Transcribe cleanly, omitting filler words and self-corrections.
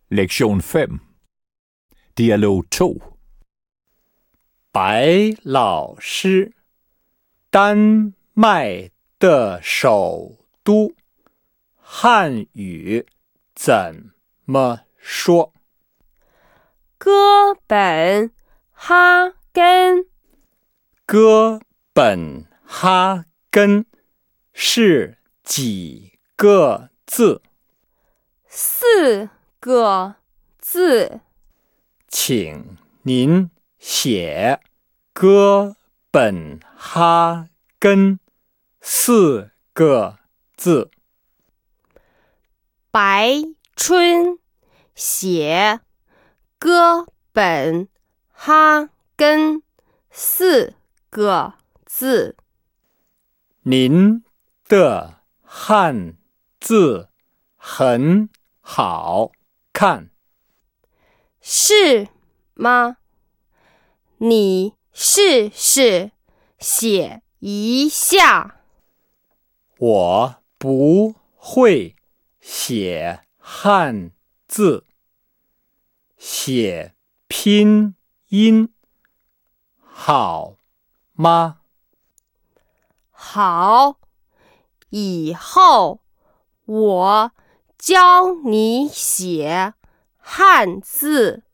Lektion 5 Dialog 2 白老师，丹麦的首都，汉语怎么说？ 哥本哈根， 哥本哈根是几个字 4个字。 请您写哥本哈根4个字。 白春写哥本哈根4个字。 您的汉字很好看， 是吗？你试试写一下。 我不会写汉字，写拼音好吗？ 好，以后我教你写汉字。